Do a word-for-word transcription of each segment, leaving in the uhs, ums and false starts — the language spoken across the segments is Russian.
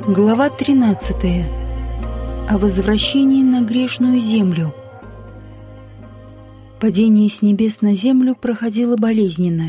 Глава тринадцатая. О возвращении на грешную землю. Падение с небес на землю проходило болезненно.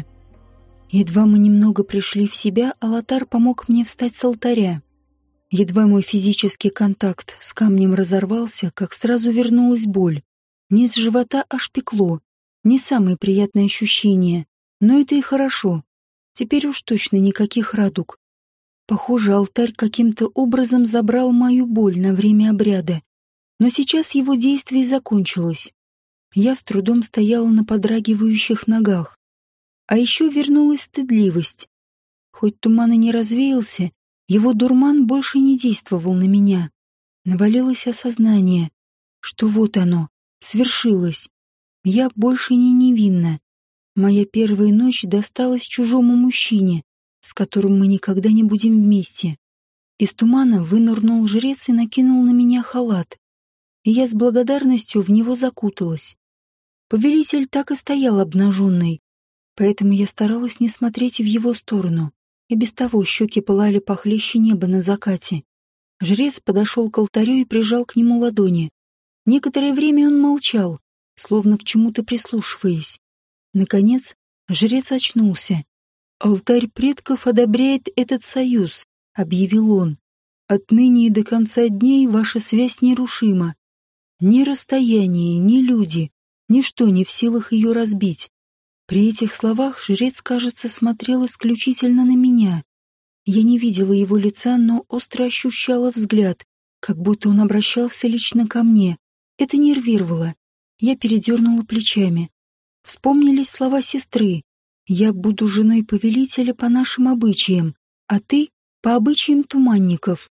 Едва мы немного пришли в себя, Алатар помог мне встать с алтаря. Едва мой физический контакт с камнем разорвался, как сразу вернулась боль. Низ живота аж пекло. Не самое приятное ощущение, но это и хорошо. Теперь уж точно никаких радуг. Похоже, алтарь каким-то образом забрал мою боль на время обряда. Но сейчас его действие закончилось. Я с трудом стояла на подрагивающих ногах. А еще вернулась стыдливость. Хоть туман и не развеялся, его дурман больше не действовал на меня. Навалилось осознание, что вот оно, свершилось. Я больше не невинна. Моя первая ночь досталась чужому мужчине, с которым мы никогда не будем вместе. Из тумана вынырнул жрец и накинул на меня халат, и я с благодарностью в него закуталась. Повелитель так и стоял обнаженный, поэтому я старалась не смотреть в его сторону, и без того щеки пылали похлеще неба на закате. Жрец подошел к алтарю и прижал к нему ладони. Некоторое время он молчал, словно к чему-то прислушиваясь. Наконец, жрец очнулся. «Алтарь предков одобряет этот союз», — объявил он. «Отныне и до конца дней ваша связь нерушима. Ни расстояние, ни люди, ничто не в силах ее разбить». При этих словах жрец, кажется, смотрел исключительно на меня. Я не видела его лица, но остро ощущала взгляд, как будто он обращался лично ко мне. Это нервировало. Я передернула плечами. Вспомнились слова сестры. «Я буду женой повелителя по нашим обычаям, а ты — по обычаям туманников».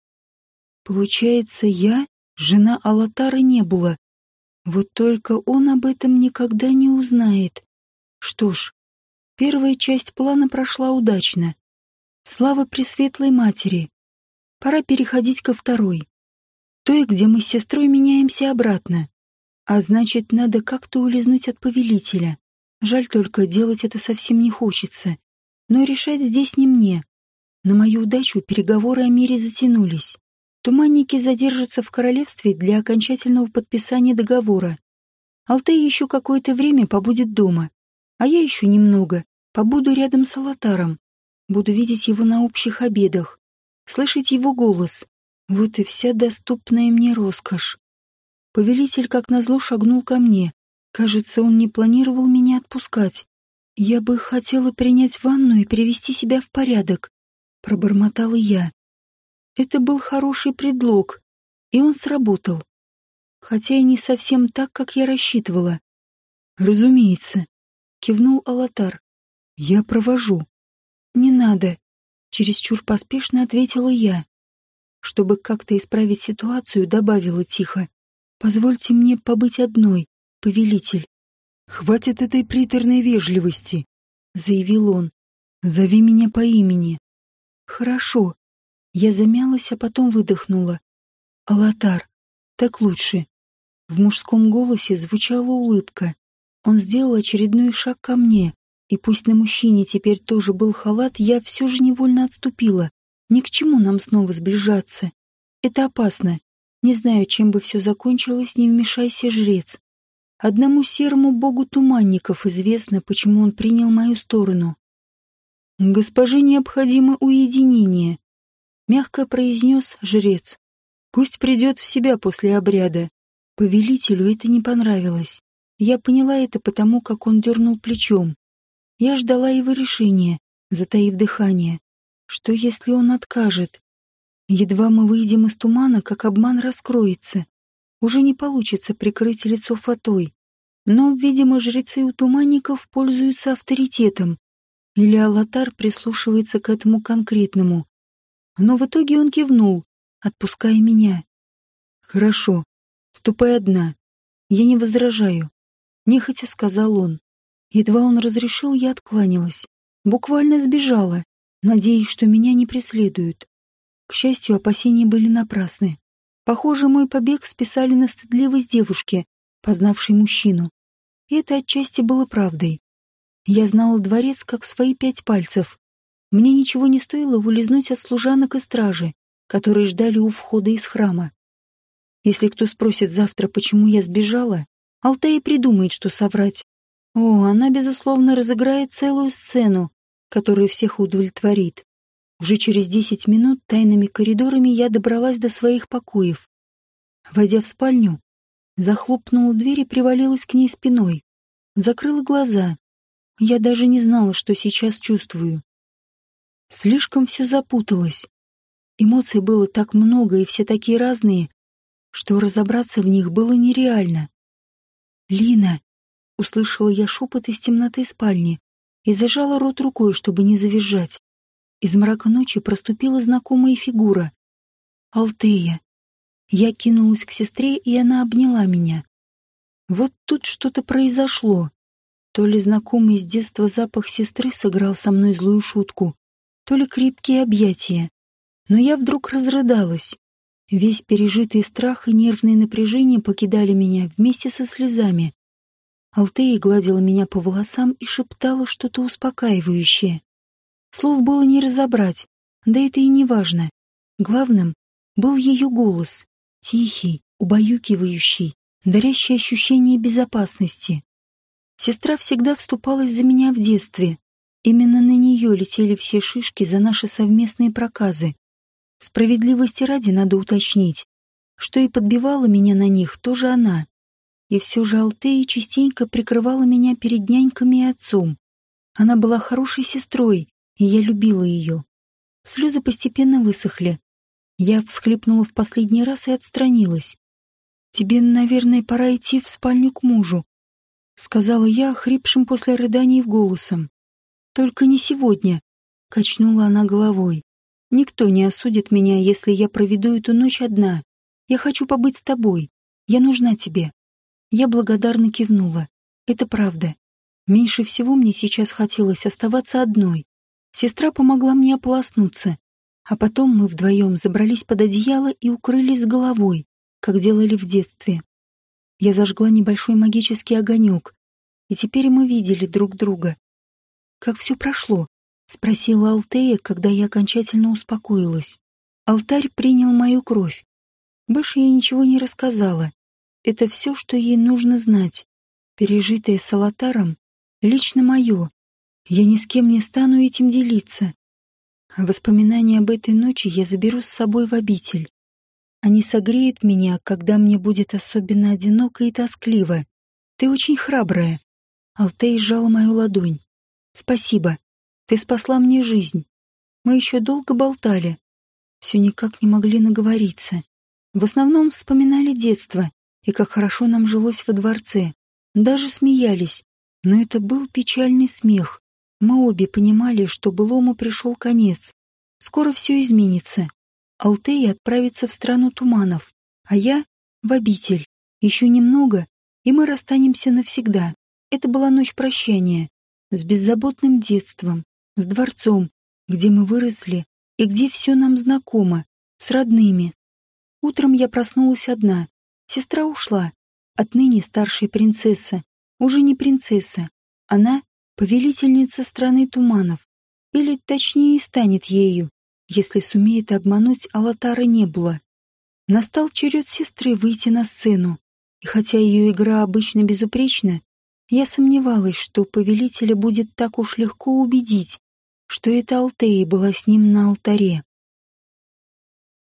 Получается, я — жена Алатара Небула. Вот только он об этом никогда не узнает. Что ж, первая часть плана прошла удачно. Слава Пресветлой Матери. Пора переходить ко второй. Той, где мы с сестрой меняемся обратно. А значит, надо как-то улизнуть от повелителя. Жаль только, делать это совсем не хочется. Но решать здесь не мне. На мою удачу переговоры о мире затянулись. Туманники задержатся в королевстве для окончательного подписания договора. Алтай еще какое-то время побудет дома. А я еще немного побуду рядом с Алатаром. Буду видеть его на общих обедах. Слышать его голос. Вот и вся доступная мне роскошь. Повелитель, как назло, шагнул ко мне. Кажется, он не планировал меня отпускать. «Я бы хотела принять ванну и привести себя в порядок», — пробормотала я. Это был хороший предлог, и он сработал. Хотя и не совсем так, как я рассчитывала. «Разумеется», — кивнул Алатар. «Я провожу». «Не надо», — чересчур поспешно ответила я. Чтобы как-то исправить ситуацию, добавила тихо. «Позвольте мне побыть одной, повелитель». «Хватит этой приторной вежливости», — заявил он. «Зови меня по имени». «Хорошо». Я замялась, а потом выдохнула. «Алатар, так лучше». В мужском голосе звучала улыбка. Он сделал очередной шаг ко мне, и пусть на мужчине теперь тоже был халат, я все же невольно отступила. Ни к чему нам снова сближаться. Это опасно. Не знаю, чем бы все закончилось, не вмешайся, жрец. Одному серому богу туманников известно, почему он принял мою сторону. «Госпоже необходимо уединение», — мягко произнес жрец. «Пусть придет в себя после обряда». Повелителю это не понравилось. Я поняла это потому, как он дернул плечом. Я ждала его решения, затаив дыхание. Что, если он откажет? Едва мы выйдем из тумана, как обман раскроется. Уже не получится прикрыть лицо фатой. Но, видимо, жрецы у туманников пользуются авторитетом. Или Алатар прислушивается к этому конкретному. Но в итоге он кивнул, отпуская меня. «Хорошо, ступай одна. Я не возражаю», — нехотя сказал он. Едва он разрешил, я откланялась. Буквально сбежала, надеясь, что меня не преследуют. К счастью, опасения были напрасны. Похоже, мой побег списали на стыдливость девушки, познавшей мужчину. И это отчасти было правдой. Я знала дворец как свои пять пальцев. Мне ничего не стоило улизнуть от служанок и стражи, которые ждали у входа из храма. Если кто спросит завтра, почему я сбежала, Алтея придумает, что соврать. О, она, безусловно, разыграет целую сцену, которая всех удовлетворит. Уже через десять минут тайными коридорами я добралась до своих покоев. Войдя в спальню, захлопнула дверь и привалилась к ней спиной. Закрыла глаза. Я даже не знала, что сейчас чувствую. Слишком все запуталось. Эмоций было так много и все такие разные, что разобраться в них было нереально. «Лина!» — услышала я шепот из темноты спальни и зажала рот рукой, чтобы не завизжать. Из мрака ночи проступила знакомая фигура. Алтея. Я кинулась к сестре, и она обняла меня. Вот тут что-то произошло. То ли знакомый с детства запах сестры сыграл со мной злую шутку, то ли крепкие объятия. Но я вдруг разрыдалась. Весь пережитый страх и нервное напряжение покидали меня вместе со слезами. Алтея гладила меня по волосам и шептала что-то успокаивающее. Слов было не разобрать, да это и не важно. Главным был ее голос, тихий, убаюкивающий, дарящий ощущение безопасности. Сестра всегда вступалась за меня в детстве. Именно на нее летели все шишки за наши совместные проказы. Справедливости ради надо уточнить, что и подбивала меня на них тоже она. И все же Алтея частенько прикрывала меня перед няньками и отцом. Она была хорошей сестрой, и я любила ее. Слезы постепенно высохли. Я всхлипнула в последний раз и отстранилась. «Тебе, наверное, пора идти в спальню к мужу», — сказала я, охрипшим после рыданий голосом. «Только не сегодня», — качнула она головой. «Никто не осудит меня, если я проведу эту ночь одна. Я хочу побыть с тобой. Я нужна тебе». Я благодарно кивнула. Это правда. Меньше всего мне сейчас хотелось оставаться одной. Сестра помогла мне ополоснуться, а потом мы вдвоем забрались под одеяло и укрылись с головой, как делали в детстве. Я зажгла небольшой магический огонек, и теперь мы видели друг друга. «Как все прошло?» — спросила Алтея, когда я окончательно успокоилась. Алтарь принял мою кровь. Больше я ничего не рассказала. Это все, что ей нужно знать. Пережитое с Алатаром лично мое. Я ни с кем не стану этим делиться. Воспоминания об этой ночи я заберу с собой в обитель. Они согреют меня, когда мне будет особенно одиноко и тоскливо. Ты очень храбрая. Алтея сжала мою ладонь. Спасибо. Ты спасла мне жизнь. Мы еще долго болтали. Все никак не могли наговориться. В основном вспоминали детство и как хорошо нам жилось во дворце. Даже смеялись, но это был печальный смех. Мы обе понимали, что былому пришел конец. Скоро все изменится. Алтея отправится в страну туманов, а я — в обитель. Еще немного, и мы расстанемся навсегда. Это была ночь прощания. С беззаботным детством, с дворцом, где мы выросли и где все нам знакомо, с родными. Утром я проснулась одна. Сестра ушла. Отныне старшая принцесса. Уже не принцесса. Она — повелительница страны туманов. Или, точнее, станет ею, если сумеет обмануть Алатара Небула. Настал черед сестры выйти на сцену. И хотя ее игра обычно безупречна, я сомневалась, что повелителя будет так уж легко убедить, что эта Алтея была с ним на алтаре.